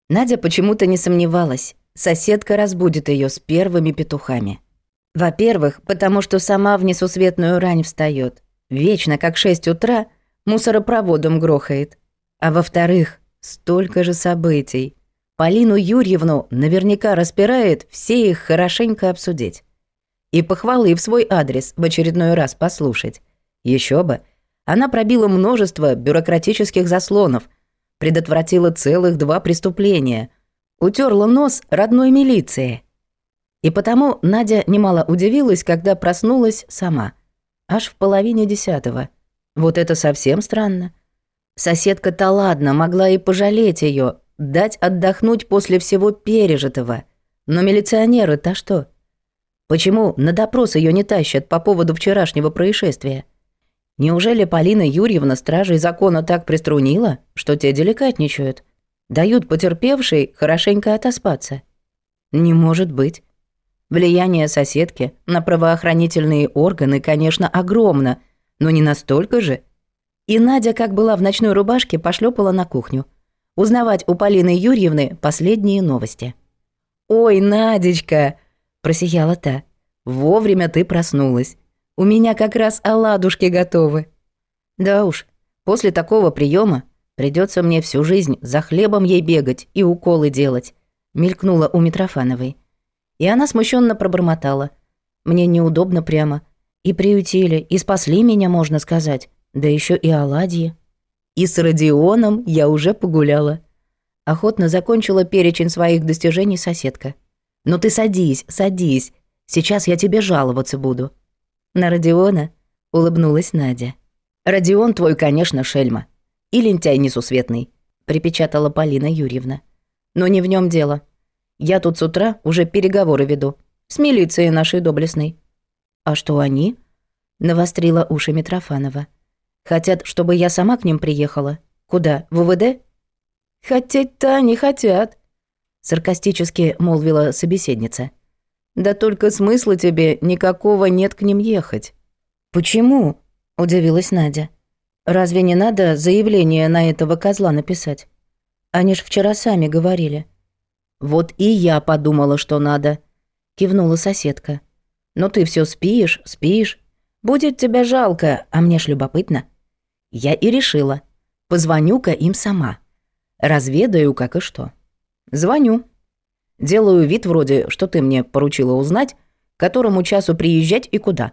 Надя почему-то не сомневалась. Соседка разбудит ее с первыми петухами. Во-первых, потому что сама в несусветную рань встает. Вечно, как 6 утра, мусоропроводом грохает. А во-вторых, столько же событий. Полину Юрьевну наверняка распирает все их хорошенько обсудить. И похвалы в свой адрес в очередной раз послушать. Еще бы. Она пробила множество бюрократических заслонов, предотвратила целых 2 преступления, утерла нос родной милиции. И потому Надя немало удивилась, когда проснулась сама. Аж в половине 10. Вот это совсем странно. Соседка-то ладно, могла и пожалеть ее, дать отдохнуть после всего пережитого. Но милиционеры-то что? Почему на допрос ее не тащат по поводу вчерашнего происшествия? Неужели Полина Юрьевна стражей закона так приструнила, что те деликатничают? Дают потерпевшей хорошенько отоспаться? Не может быть. Влияние соседки на правоохранительные органы, конечно, огромно, но не настолько же. И Надя, как была в ночной рубашке, пошлепала на кухню. Узнавать у Полины Юрьевны последние новости. «Ой, Надечка!» – просияла та. «Вовремя ты проснулась. У меня как раз оладушки готовы». Да уж, после такого приема придется мне всю жизнь за хлебом ей бегать и уколы делать, мелькнула у Митрофановой. И она смущенно пробормотала. Мне неудобно прямо. И приютили, и спасли меня, можно сказать. Да еще и оладьи. И с Родионом я уже погуляла. Охотно закончила перечень своих достижений соседка. «Ну ты садись, садись. Сейчас я тебе жаловаться буду». «На Родиона?» — улыбнулась Надя. «Родион твой, конечно, шельма. И лентяй несусветный», — припечатала Полина Юрьевна. «Но не в нем дело. Я тут с утра уже переговоры веду. С милицией нашей доблестной». «А что они?» — навострила уши Митрофанова. «Хотят, чтобы я сама к ним приехала. Куда, в УВД?» «Хотеть-то не хотят», — саркастически молвила собеседница. «Да только смысла тебе никакого нет к ним ехать». «Почему?» – удивилась Надя. «Разве не надо заявление на этого козла написать? Они ж вчера сами говорили». «Вот и я подумала, что надо», – кивнула соседка. «Но ты все спишь, спишь. Будет тебя жалко, а мне ж любопытно». Я и решила. Позвоню-ка им сама. Разведаю, как и что. Звоню. Делаю вид вроде, что ты мне поручила узнать, к которому часу приезжать и куда.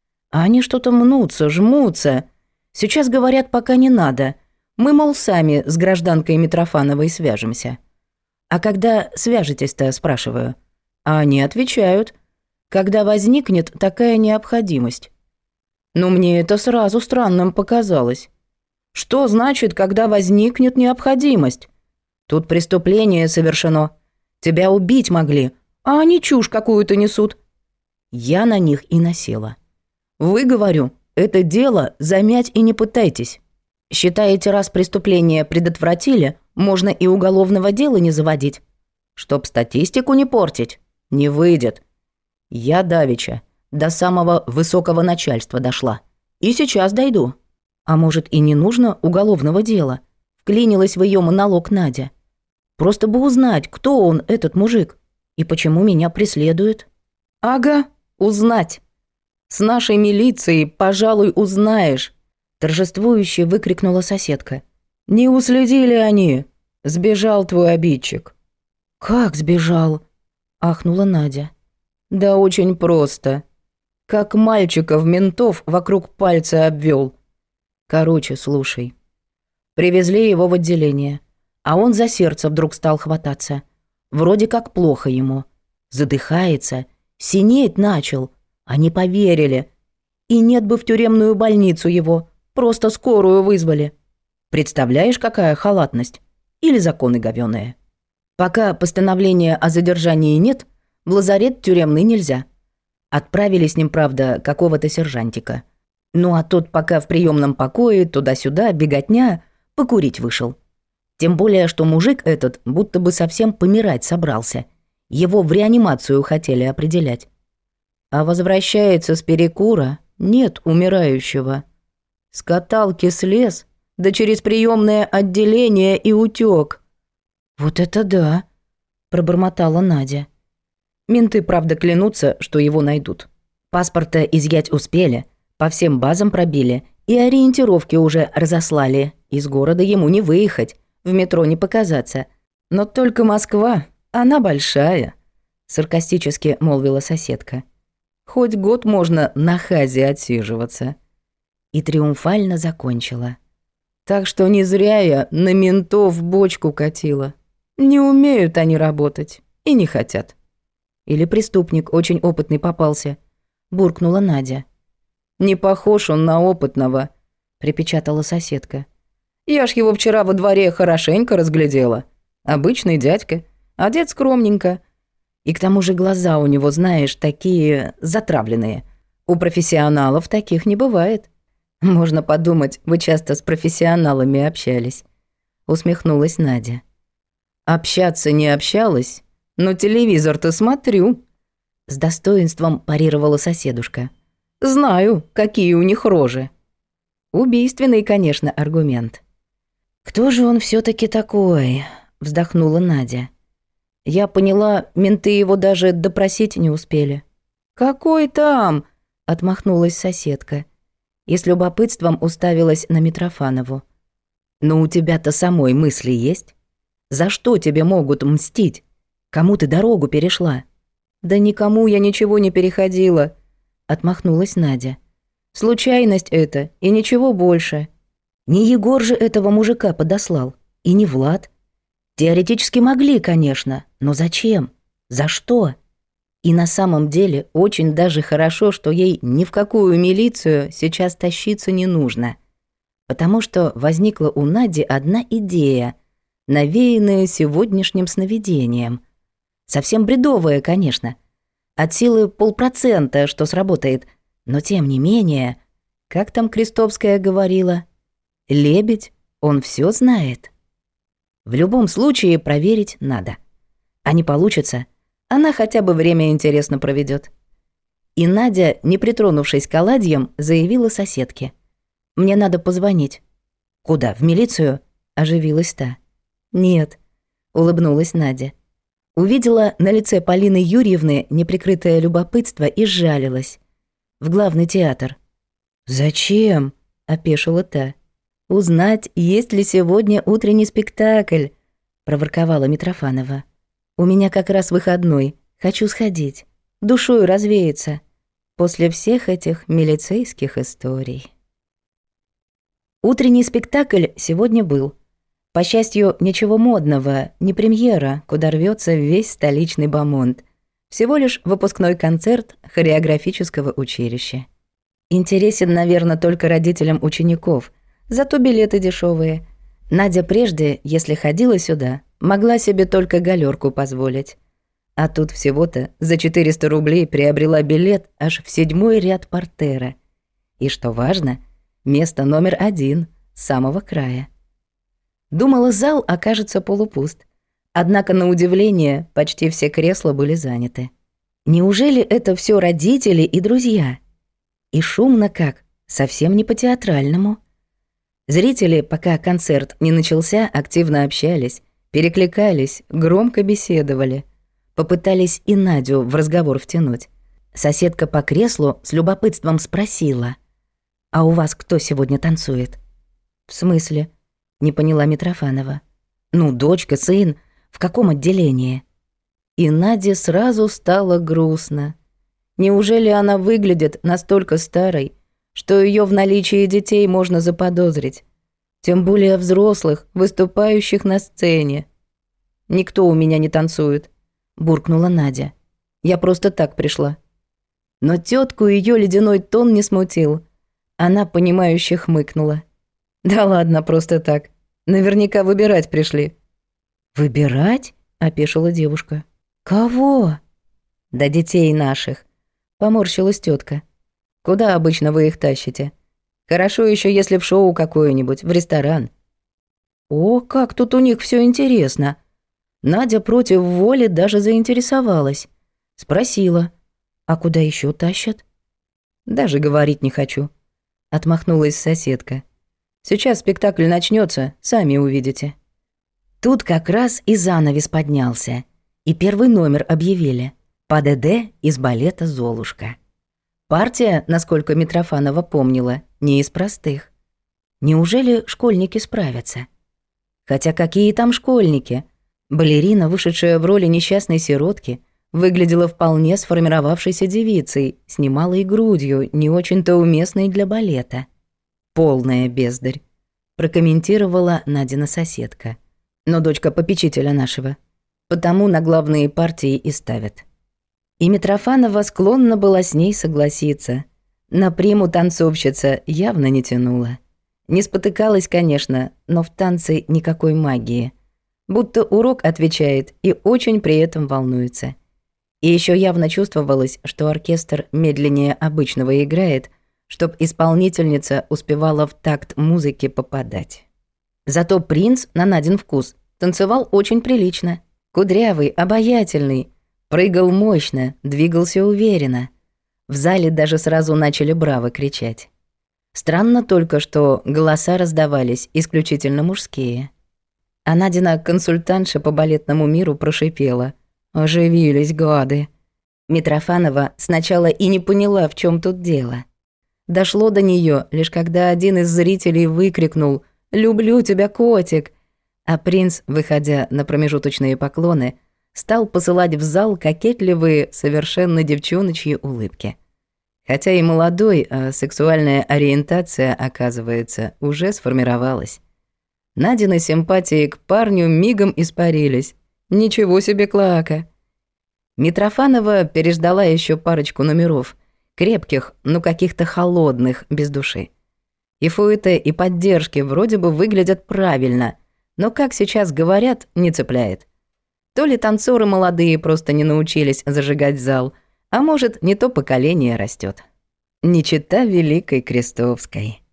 А они что-то мнутся, жмутся. Сейчас говорят, пока не надо. Мы, мол, сами с гражданкой Митрофановой свяжемся. А когда свяжетесь-то, спрашиваю. А они отвечают, когда возникнет такая необходимость. Но мне это сразу странным показалось. Что значит, когда возникнет необходимость? Тут преступление совершено. Тебя убить могли, а они чушь какую-то несут. Я на них и насела. Вы, говорю, это дело замять и не пытайтесь. Считаете, раз преступление предотвратили, можно и уголовного дела не заводить? Чтоб статистику не портить? Не выйдет. Я давеча до самого высокого начальства дошла. И сейчас дойду. А может, и не нужно уголовного дела? Вклинилась в ее монолог Надя. Просто бы узнать, кто он, этот мужик, и почему меня преследует. Ага, узнать. С нашей милицией, пожалуй, узнаешь, торжествующе выкрикнула соседка. Не уследили они. Сбежал твой обидчик. Как сбежал? Ахнула Надя. Да очень просто. Как мальчиков ментов вокруг пальца обвел. Короче, слушай. Привезли его в отделение. А он за сердце вдруг стал хвататься. Вроде как плохо ему. Задыхается. Синеть начал. Они поверили. И нет бы в тюремную больницу его. Просто скорую вызвали. Представляешь, какая халатность? Или законы говёные. Пока постановления о задержании нет, в лазарет тюремный нельзя. Отправили с ним, правда, какого-то сержантика. Ну а тот пока в приемном покое, туда-сюда, беготня, покурить вышел. Тем более, что мужик этот будто бы совсем помирать собрался. Его в реанимацию хотели определять. А возвращается с перекура, нет умирающего. С каталки слез, да через приемное отделение и утёк. «Вот это да!» – пробормотала Надя. Менты, правда, клянутся, что его найдут. Паспорта изъять успели, по всем базам пробили и ориентировки уже разослали. Из города ему не выехать, в метро не показаться. Но только Москва, она большая, саркастически молвила соседка. Хоть год можно на хазе отсиживаться. И триумфально закончила. Так что не зря я на ментов бочку катила. Не умеют они работать и не хотят. Или преступник очень опытный попался, буркнула Надя. Не похож он на опытного, припечатала соседка. Я ж его вчера во дворе хорошенько разглядела. Обычный дядька, одет скромненько. И к тому же глаза у него, знаешь, такие затравленные. У профессионалов таких не бывает. Можно подумать, вы часто с профессионалами общались. Усмехнулась Надя. Общаться не общалась, но телевизор-то смотрю. С достоинством парировала соседушка. Знаю, какие у них рожи. Убийственный, конечно, аргумент. Кто же он все таки такой? Вздохнула Надя. Я поняла, менты его даже допросить не успели. «Какой там?» – отмахнулась соседка и с любопытством уставилась на Митрофанову. «Но у тебя-то самой мысли есть? За что тебе могут мстить? Кому ты дорогу перешла?» «Да никому я ничего не переходила», – отмахнулась Надя. «Случайность это и ничего больше. Не Егор же этого мужика подослал, и не Влад. Теоретически могли, конечно, но зачем? За что? И на самом деле очень даже хорошо, что ей ни в какую милицию сейчас тащиться не нужно. Потому что возникла у Нади одна идея, навеянная сегодняшним сновидением. Совсем бредовая, конечно. От силы 0,5%, что сработает. Но тем не менее, как там Крестовская говорила, лебедь, он все знает. В любом случае проверить надо. А не получится, она хотя бы время интересно проведет. И Надя, не притронувшись к оладьям, заявила соседке. «Мне надо позвонить». «Куда, в милицию?» – оживилась та. «Нет», – улыбнулась Надя. Увидела на лице Полины Юрьевны неприкрытое любопытство и сжалилась. «В главный театр». «Зачем?» – опешила та. «Узнать, есть ли сегодня утренний спектакль», – проворковала Митрофанова. «У меня как раз выходной, хочу сходить, душою развеяться, после всех этих милицейских историй». Утренний спектакль сегодня был. По счастью, ничего модного, не премьера, куда рвется весь столичный бомонд. Всего лишь выпускной концерт хореографического училища. Интересен, наверное, только родителям учеников – зато билеты дешевые. Надя прежде, если ходила сюда, могла себе только галерку позволить. А тут всего-то за 400 рублей приобрела билет аж в 7-й ряд партера. И что важно, место номер 1, с самого края. Думала, зал окажется полупуст. Однако, на удивление, почти все кресла были заняты. Неужели это все родители и друзья? И шумно как, совсем не по-театральному. Зрители, пока концерт не начался, активно общались, перекликались, громко беседовали. Попытались и Надю в разговор втянуть. Соседка по креслу с любопытством спросила. «А у вас кто сегодня танцует?» «В смысле?» — не поняла Митрофанова. «Ну, дочка, сын, в каком отделении?» И Наде сразу стало грустно. Неужели она выглядит настолько старой, что ее в наличии детей можно заподозрить, тем более взрослых, выступающих на сцене. «Никто у меня не танцует», – буркнула Надя. «Я просто так пришла». Но тетку ее ледяной тон не смутил. Она, понимающе хмыкнула. «Да ладно, просто так. Наверняка выбирать пришли». «Выбирать?» – опешила девушка. «Кого?» «Да детей наших», – поморщилась тетка. «Куда обычно вы их тащите? Хорошо еще, если в шоу какое-нибудь, в ресторан». «О, как тут у них все интересно!» Надя против воли даже заинтересовалась. Спросила, «А куда еще тащат?» «Даже говорить не хочу», — отмахнулась соседка. «Сейчас спектакль начнется, сами увидите». Тут как раз и занавес поднялся, и первый номер объявили. ПДД из балета «Золушка». Партия, насколько Митрофанова помнила, не из простых. Неужели школьники справятся? Хотя какие там школьники? Балерина, вышедшая в роли несчастной сиротки, выглядела вполне сформировавшейся девицей, с немалой грудью, не очень-то уместной для балета. «Полная бездарь», — прокомментировала Надина соседка. «Но дочка попечителя нашего. Потому на главные партии и ставят». И Митрофанова склонна была с ней согласиться. На приму танцовщица явно не тянула. Не спотыкалась, конечно, но в танце никакой магии. Будто урок отвечает и очень при этом волнуется. И еще явно чувствовалось, что оркестр медленнее обычного играет, чтоб исполнительница успевала в такт музыки попадать. Зато принц, на Надин вкус, танцевал очень прилично. Кудрявый, обаятельный, прыгал мощно, двигался уверенно. В зале даже сразу начали браво кричать. Странно только, что голоса раздавались исключительно мужские. А Надина консультантша по балетному миру прошипела: «Оживились гады». Митрофанова сначала и не поняла, в чем тут дело. Дошло до нее лишь когда один из зрителей выкрикнул: «Люблю тебя, котик!», а принц, выходя на промежуточные поклоны, стал посылать в зал кокетливые, совершенно девчоночьи улыбки. Хотя и молодой, а сексуальная ориентация, оказывается, уже сформировалась. Надины симпатии к парню мигом испарились. Ничего себе клоака. Митрофанова переждала еще парочку номеров, крепких, но каких-то холодных, без души. И фуэте, и поддержки вроде бы выглядят правильно, но, как сейчас говорят, не цепляет. То ли танцоры молодые просто не научились зажигать зал, а может, не то поколение растет. Не чета Великой Крестовской.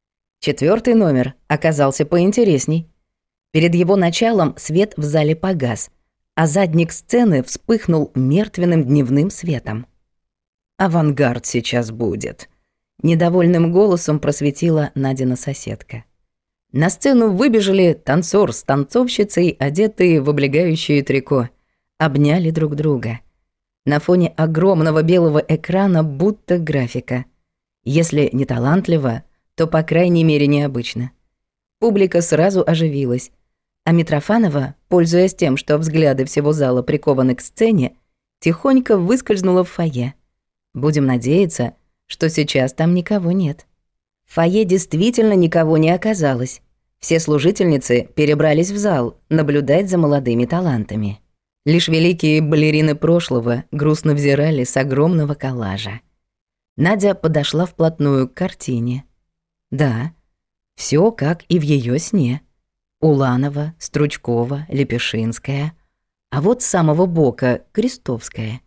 4-й номер оказался поинтересней. Перед его началом свет в зале погас, а задник сцены вспыхнул мертвенным дневным светом. «Авангард сейчас будет», — недовольным голосом просветила Надина соседка. На сцену выбежали танцор с танцовщицей, одетые в облегающее трико. Обняли друг друга. На фоне огромного белого экрана будто графика. Если не талантливо, то, по крайней мере, необычно. Публика сразу оживилась. А Митрофанова, пользуясь тем, что взгляды всего зала прикованы к сцене, тихонько выскользнула в фойе. Будем надеяться, что сейчас там никого нет. В фойе действительно никого не оказалось. Все служительницы перебрались в зал наблюдать за молодыми талантами. Лишь великие балерины прошлого грустно взирали с огромного коллажа. Надя подошла вплотную к картине. Да, все как и в ее сне. Уланова, Стручкова, Лепешинская, а вот с самого бока Крестовская.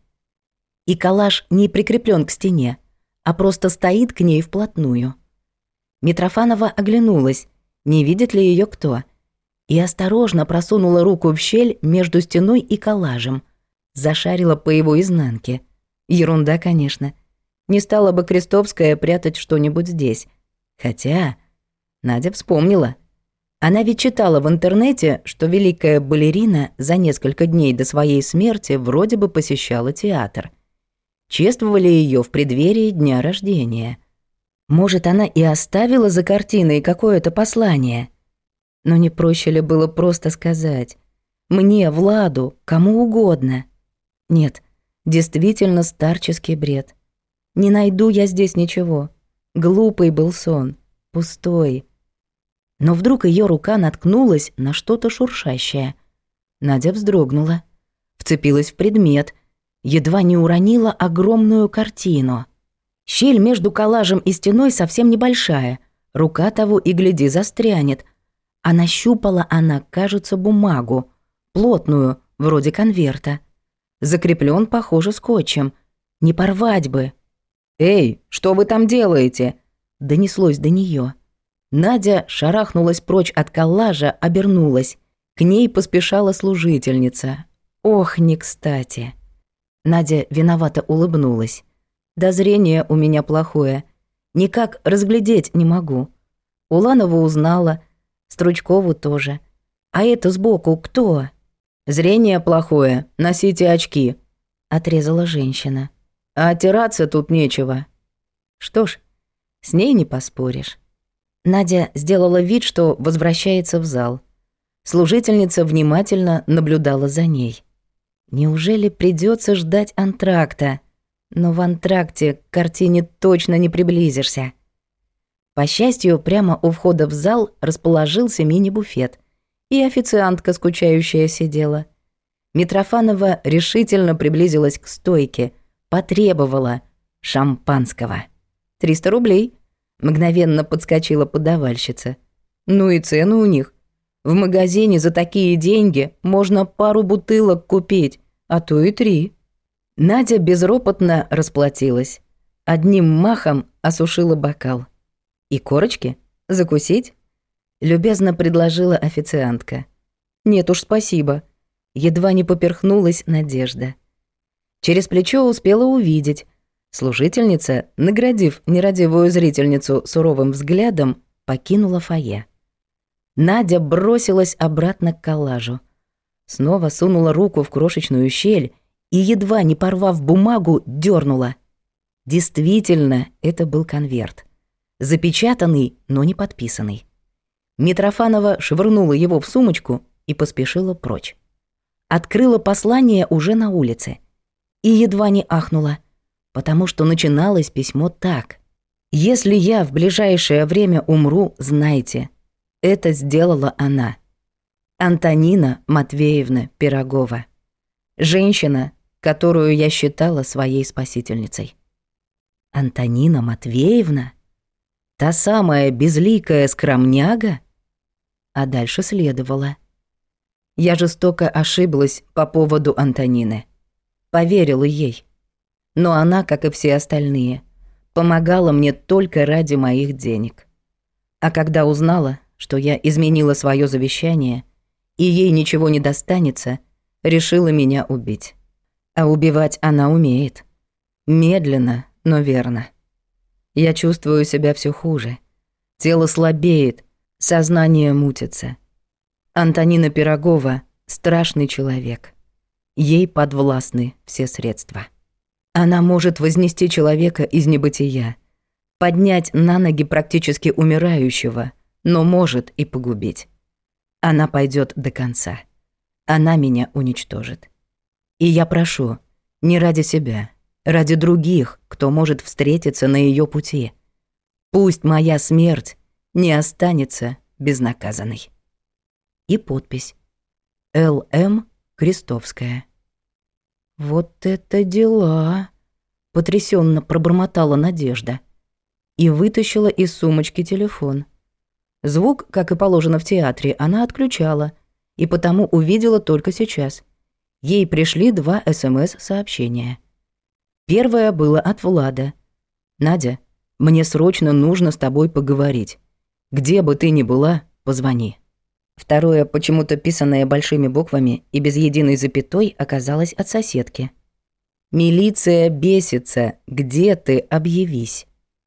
И коллаж не прикреплен к стене, а просто стоит к ней вплотную. Митрофанова оглянулась, не видит ли ее кто, и осторожно просунула руку в щель между стеной и коллажем, зашарила по его изнанке. Ерунда, конечно. Не стала бы Крестовская прятать что-нибудь здесь. Хотя Надя вспомнила. Она ведь читала в интернете, что великая балерина за несколько дней до своей смерти вроде бы посещала театр. Чествовали ее в преддверии дня рождения. Может, она и оставила за картиной какое-то послание. Но не проще ли было просто сказать: «Мне, Владу, кому угодно». Нет, действительно старческий бред. Не найду я здесь ничего. Глупый был сон, пустой. Но вдруг ее рука наткнулась на что-то шуршащее. Надя вздрогнула, вцепилась в предмет, едва не уронила огромную картину. Щель между коллажем и стеной совсем небольшая, рука того и гляди застрянет. А нащупала она, кажется, бумагу, плотную, вроде конверта. Закреплен, похоже, скотчем. Не порвать бы. «Эй, что вы там делаете?» — донеслось до нее. Надя шарахнулась прочь от коллажа, обернулась. К ней поспешала служительница. Ох, не кстати. Надя виновато улыбнулась. Да зрение у меня плохое. Никак разглядеть не могу. Уланову узнала, Стручкову тоже. А это сбоку кто? Зрение плохое, носите очки, отрезала женщина. А оттираться тут нечего. Что ж, с ней не поспоришь. Надя сделала вид, что возвращается в зал. Служительница внимательно наблюдала за ней. Неужели придется ждать антракта? Но в антракте к картине точно не приблизишься. По счастью, прямо у входа в зал расположился мини-буфет, и официантка, скучающая, сидела. Митрофанова решительно приблизилась к стойке, потребовала шампанского. 300 рублей. Мгновенно подскочила подавальщица. Ну и цены у них. В магазине за такие деньги можно пару бутылок купить, а то и 3. Надя безропотно расплатилась. Одним махом осушила бокал. «И корочки? Закусить?» Любезно предложила официантка. «Нет уж, спасибо». Едва не поперхнулась Надежда. Через плечо успела увидеть. Служительница, наградив нерадивую зрительницу суровым взглядом, покинула фойе. Надя бросилась обратно к коллажу. Снова сунула руку в крошечную щель и, едва не порвав бумагу, дернула. Действительно, это был конверт. Запечатанный, но не подписанный. Митрофанова швырнула его в сумочку и поспешила прочь. Открыла послание уже на улице. И едва не ахнула, потому что начиналось письмо так. «Если я в ближайшее время умру, знайте, это сделала она. Антонина Матвеевна Пирогова. Женщина, которую я считала своей спасительницей». Антонина Матвеевна? Та самая безликая скромняга? А дальше следовало. Я жестоко ошиблась по поводу Антонины. Поверила ей. Но она, как и все остальные, помогала мне только ради моих денег. А когда узнала, что я изменила свое завещание, и ей ничего не достанется, решила меня убить. А убивать она умеет. Медленно, но верно. Я чувствую себя все хуже. Тело слабеет, сознание мутится. Антонина Пирогова — страшный человек. Ей подвластны все средства. Она может вознести человека из небытия, поднять на ноги практически умирающего, но может и погубить. Она пойдет до конца. Она меня уничтожит. И я прошу, не ради себя, ради других, кто может встретиться на ее пути. Пусть моя смерть не останется безнаказанной. И подпись. Л.М. Крестовская. «Вот это дела!» — потрясенно пробормотала Надежда и вытащила из сумочки телефон. Звук, как и положено в театре, она отключала, и потому увидела только сейчас. Ей пришли 2 СМС-сообщения. Первое было от Влада. «Надя, мне срочно нужно с тобой поговорить. Где бы ты ни была, позвони». Второе, почему-то писанное большими буквами и без единой запятой, оказалось от соседки. «Милиция бесится. Где ты? Объявись».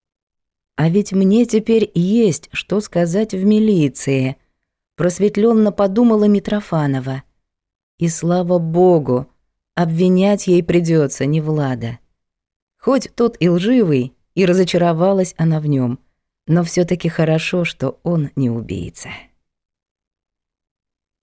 А ведь мне теперь есть что сказать в милиции, просветленно подумала Митрофанова. И слава богу, обвинять ей придется не Влада. Хоть тот и лживый, и разочаровалась она в нем, но все таки хорошо, что он не убийца.